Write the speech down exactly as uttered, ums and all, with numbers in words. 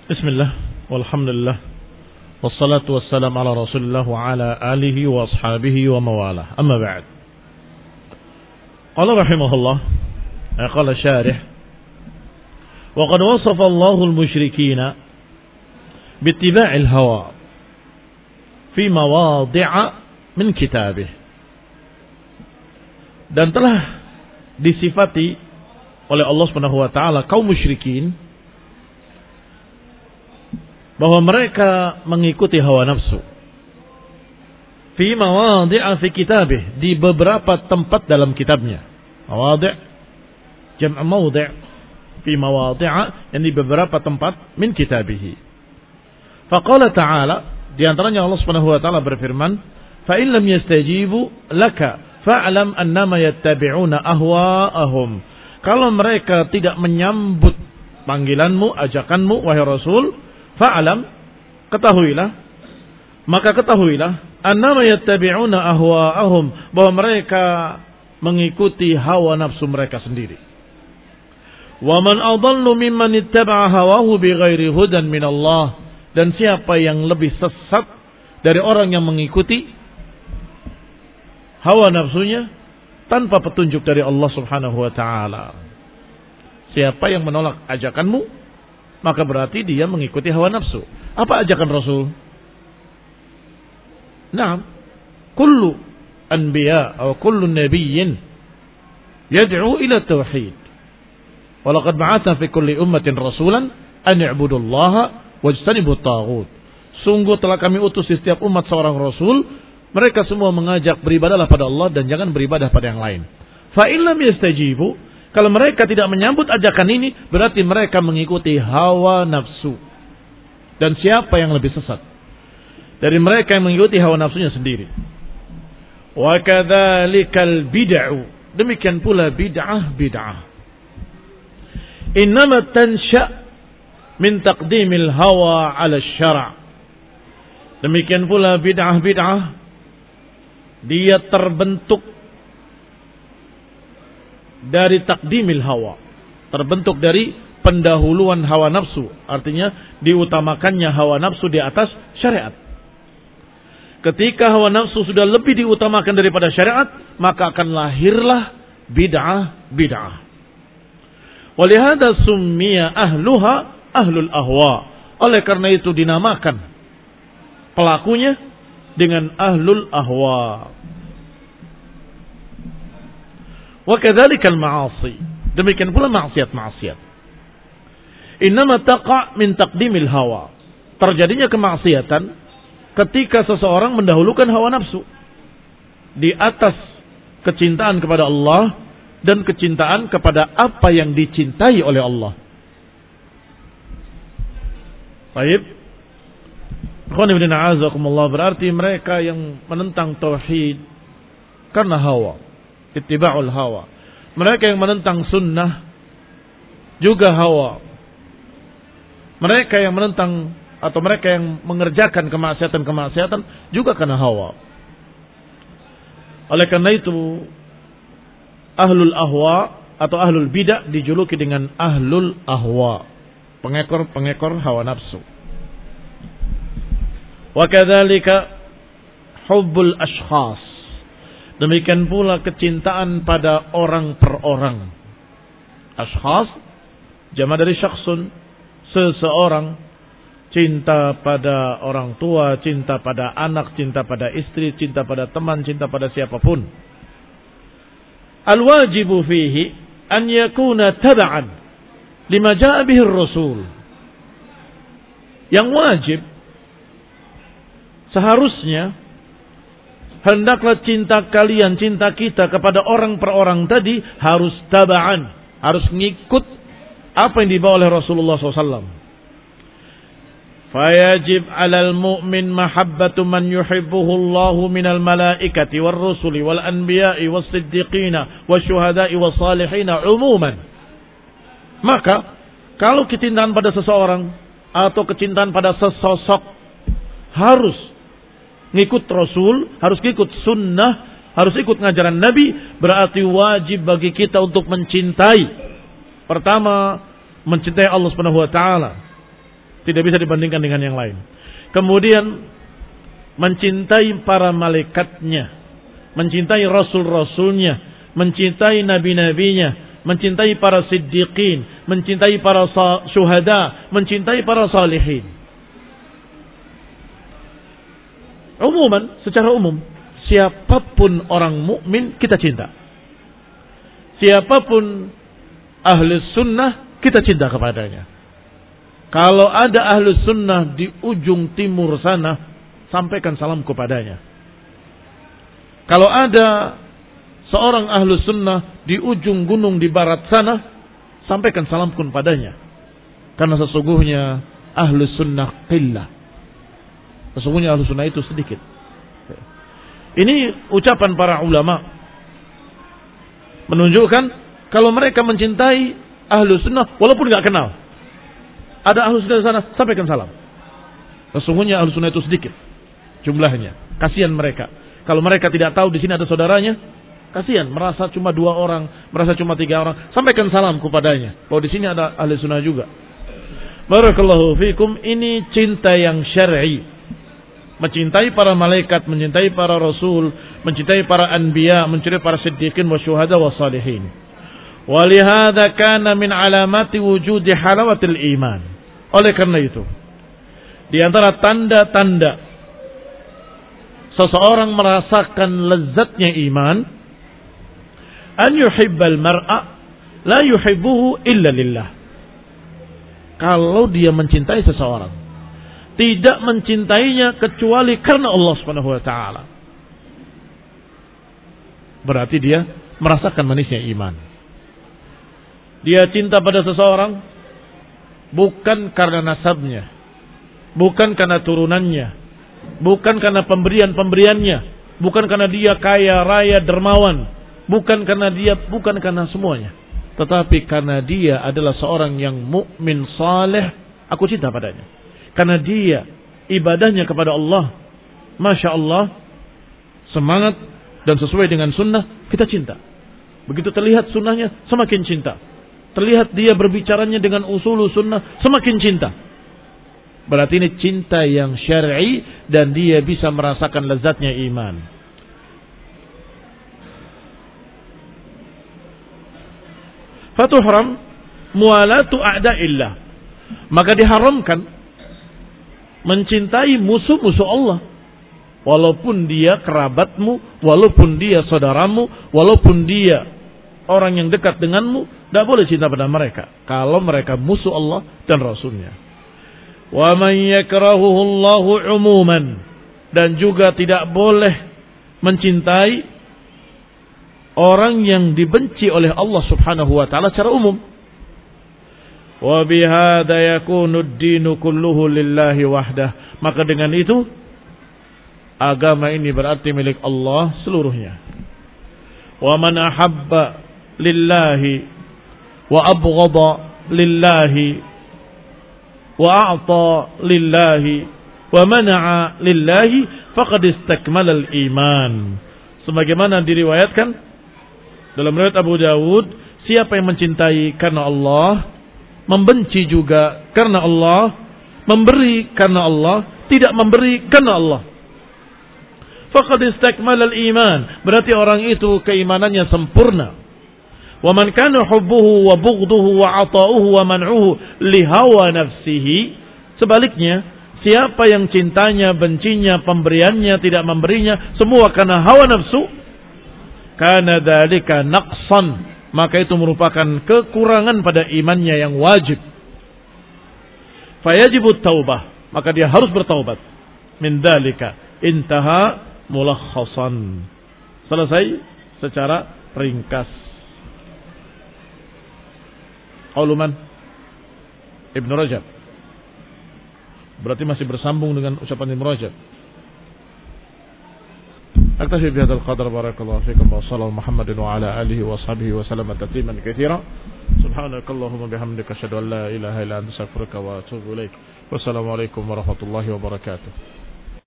Bismillah, walhamdulillah, wassalatu wassalamu ala rasulillah wa ala alihi wa ashabihi wa mawalah. Amma ba'd. Qala rahimahullah, qala syarih, wa qad wasafa Allahu al-musyrikina bittiba'il hawa fi mawadhi'a min kitabih. Dan telah disifati oleh Allah Subhanahu wa taala kaum musyrikin bahwa mereka mengikuti hawa nafsu fi mawadhi'a fi kitabih, di beberapa tempat dalam kitabnya. Mawadhi' jam' mawdhi' fi mawadhi'a, yang di beberapa tempat min kitabih. Faqala ta'ala, di antaranya Allah Subhanahu wa taala berfirman, fa in lam yastajibu laka fa'lam annama yattabi'una ahwa'ahum. Kalau mereka tidak menyambut panggilanmu, ajakanmu wahai Rasul, fa'alam, ketahuilah, maka ketahuilah, annama yattabi'una ahwa'ahum, bahwa mereka mengikuti hawa nafsu mereka sendiri. Wa man adallu mimman ittaba'a hawahu bighairi hudan min Allah, dan siapa yang lebih sesat dari orang yang mengikuti hawa nafsunya tanpa petunjuk dari Allah Subhanahu wa taala. Siapa yang menolak ajakanmu, maka berarti dia mengikuti hawa nafsu. Apa ajakan Rasul? Naam, kullu anbiya atau kullu nabiyyin yad'u ila tauhid. Wa laqad ba'athna fi kulli ummatin rasulan an i'budullaha wajtanibut taghut. Sungguh telah kami utus di setiap umat seorang rasul, mereka semua mengajak beribadahlah pada Allah dan jangan beribadah pada yang lain. Fa in lam yastajibu, kalau mereka tidak menyambut ajakan ini, berarti mereka mengikuti hawa nafsu. Dan siapa yang lebih sesat dari mereka yang mengikuti hawa nafsunya sendiri? Wa kadzalikal bid'u, demikian pula bid'ah bid'ah. Innama tansha' min taqdimil hawa 'ala syara'. Demikian pula bid'ah bid'ah, dia terbentuk dari takdimil hawa, terbentuk dari pendahuluan hawa nafsu, artinya diutamakannya hawa nafsu di atas syariat. Ketika hawa nafsu sudah lebih diutamakan daripada syariat, maka akan lahirlah bid'ah bid'ah. Walihada summiya ahluha ahlul ahwa, oleh karena itu dinamakan pelakunya dengan ahlul ahwa. Wa kadzalikal ma'asi, demikian pula maksiat-maksiat. Innama taqa' min taqdimil hawa, terjadinya kemaksiatan ketika seseorang mendahulukan hawa nafsu di atas kecintaan kepada Allah dan kecintaan kepada apa yang dicintai oleh Allah. Baik. Ikhwani fillah, a'azakumullah, berarti mereka yang menentang tauhid karena hawa, ittiba'ul hawa. Mereka yang menentang sunnah juga hawa. Mereka yang menentang atau mereka yang mengerjakan kemaksiatan-kemaksiatan juga karena hawa. Oleh karena itu ahlul ahwa atau ahlul bidah dijuluki dengan ahlul ahwa, pengekor-pengekor hawa nafsu. Wa kadzalika hubbul ashkhas, demikian pula kecintaan pada orang per orang. Ashkhas jama' dari syakhsun, seseorang. Cinta pada orang tua, cinta pada anak, cinta pada istri, cinta pada teman, cinta pada siapapun. Al-wajibu fihi an yakuna taba'an lima ja'a bihi ar-rasul. Yang wajib, seharusnya hendaklah cinta kalian, cinta kita kepada orang per orang tadi harus taba'an, harus ngikut apa yang dibawa oleh Rasulullah shallallahu alaihi wasallam. Fayajib 'alal mu'min mahabbatu man yuhibbuhu Allahu minal malaikati war rusuli wal anbiya'i was siddiqina wasyuhada'i was salihina umuman. Maka kalau kecintaan pada seseorang atau kecintaan pada sesosok harus ngikut Rasul, harus ngikut sunnah, harus ikut ngajaran Nabi, berarti wajib bagi kita untuk mencintai. Pertama, mencintai Allah Subhanahu wa taala. Tidak bisa dibandingkan dengan yang lain. Kemudian mencintai para malaikatnya, mencintai rasul-rasulnya, mencintai nabi-nabinya, mencintai para siddiqin, mencintai para syuhada, mencintai para salihin. Umuman, secara umum, siapapun orang mukmin kita cinta. Siapapun ahli sunnah kita cinta kepadanya. Kalau ada ahli sunnah di ujung timur sana, sampaikan salam kepadanya. Kalau ada seorang ahli sunnah di ujung gunung di barat sana, sampaikan salam kepadanya. Karena sesungguhnya ahli sunnah qillah. Sesungguhnya ahli sunnah itu sedikit. Ini ucapan para ulama menunjukkan kalau mereka mencintai ahlu sunnah walaupun nggak kenal. Ada ahlu sunnah di sana, sampaikan salam. Sesungguhnya ahlu sunnah itu sedikit jumlahnya. Kasihan mereka. Kalau mereka tidak tahu di sini ada saudaranya, kasihan. Merasa cuma dua orang, merasa cuma tiga orang, sampaikan salam kepadanya. Bahwa di sini ada ahlu sunnah juga. Barakallahu fikum. Ini cinta yang syar'i. Mencintai para malaikat, mencintai para rasul, mencintai para anbiya, mencintai para siddiqin wa syuhada wa salihin. Walihada kana min alamati wujudi halawatil iman. Oleh karena itu, di antara tanda-tanda seseorang merasakan lezatnya iman, an yuhibbal mar'a la yuhibbuhu illa lillah. Kalau dia mencintai seseorang, tidak mencintainya kecuali karena Allah Subhanahu wa taala. Berarti dia merasakan manisnya iman. Dia cinta pada seseorang bukan karena nasabnya, bukan karena turunannya, bukan karena pemberian-pemberiannya, bukan karena dia kaya raya dermawan, bukan karena dia bukan karena semuanya, tetapi karena dia adalah seorang yang mukmin saleh, aku cinta padanya. Karena dia ibadahnya kepada Allah, Masya Allah, semangat dan sesuai dengan sunnah, kita cinta. Begitu terlihat sunnahnya, semakin cinta. Terlihat dia berbicaranya dengan usul sunnah, semakin cinta. Berarti ini cinta yang syar'i dan dia bisa merasakan lezatnya iman. Fatuhram mualatu a'da'illah. Maka diharamkan mencintai musuh-musuh Allah. Walaupun dia kerabatmu, walaupun dia saudaramu, walaupun dia orang yang dekat denganmu, tidak boleh cinta pada mereka. Kalau mereka musuh Allah dan Rasulnya. Wa man yakrahuhu Allahu umuman. Dan juga tidak boleh mencintai orang yang dibenci oleh Allah Subhanahu wa ta'ala secara umum. Wa bihadza yakunu ad-dinu kulluhu lillahi wahdah. Maka dengan itu agama ini berarti milik Allah seluruhnya. Wa man ahabba lillahi wa abghada lillahi wa a'ta lillahi wa mana'a lillahi faqad istakmala al-iman. Sebagaimana diriwayatkan dalam riwayat Abu Dawud, siapa yang mencintai karena Allah, membenci juga karena Allah, memberi karena Allah, tidak memberi karena Allah, faqad istakmala al-iman. Berarti orang itu keimanannya sempurna. Wa man kana hubbuhu wa bughduhu wa 'ata'uhu wa man'uhu li hawa nafsihi. Sebaliknya, siapa yang cintanya, bencinya, pemberiannya, tidak memberinya, semua karena hawa nafsu, kana dzalika naqsan, maka itu merupakan kekurangan pada imannya yang wajib. Fayajibut taubah, maka dia harus bertaubat. Min dzalika intaha mulakhasan. Selesai secara ringkas. Qauluman Ibnu Rajab. Berarti masih bersambung dengan ucapan Ibnu Rajab. Aktafi bihadzal qadar, barakallahu fikum wa sallallahu Muhammadin wa ala alihi wa sahbihi wa sallama tasliman katsira. Subhanakallahumma bihamdika asyhadu an la ilaha illa anta astaghfiruka wa atubu ilaik. Wassalamu alaikum warahmatullahi wabarakatuh.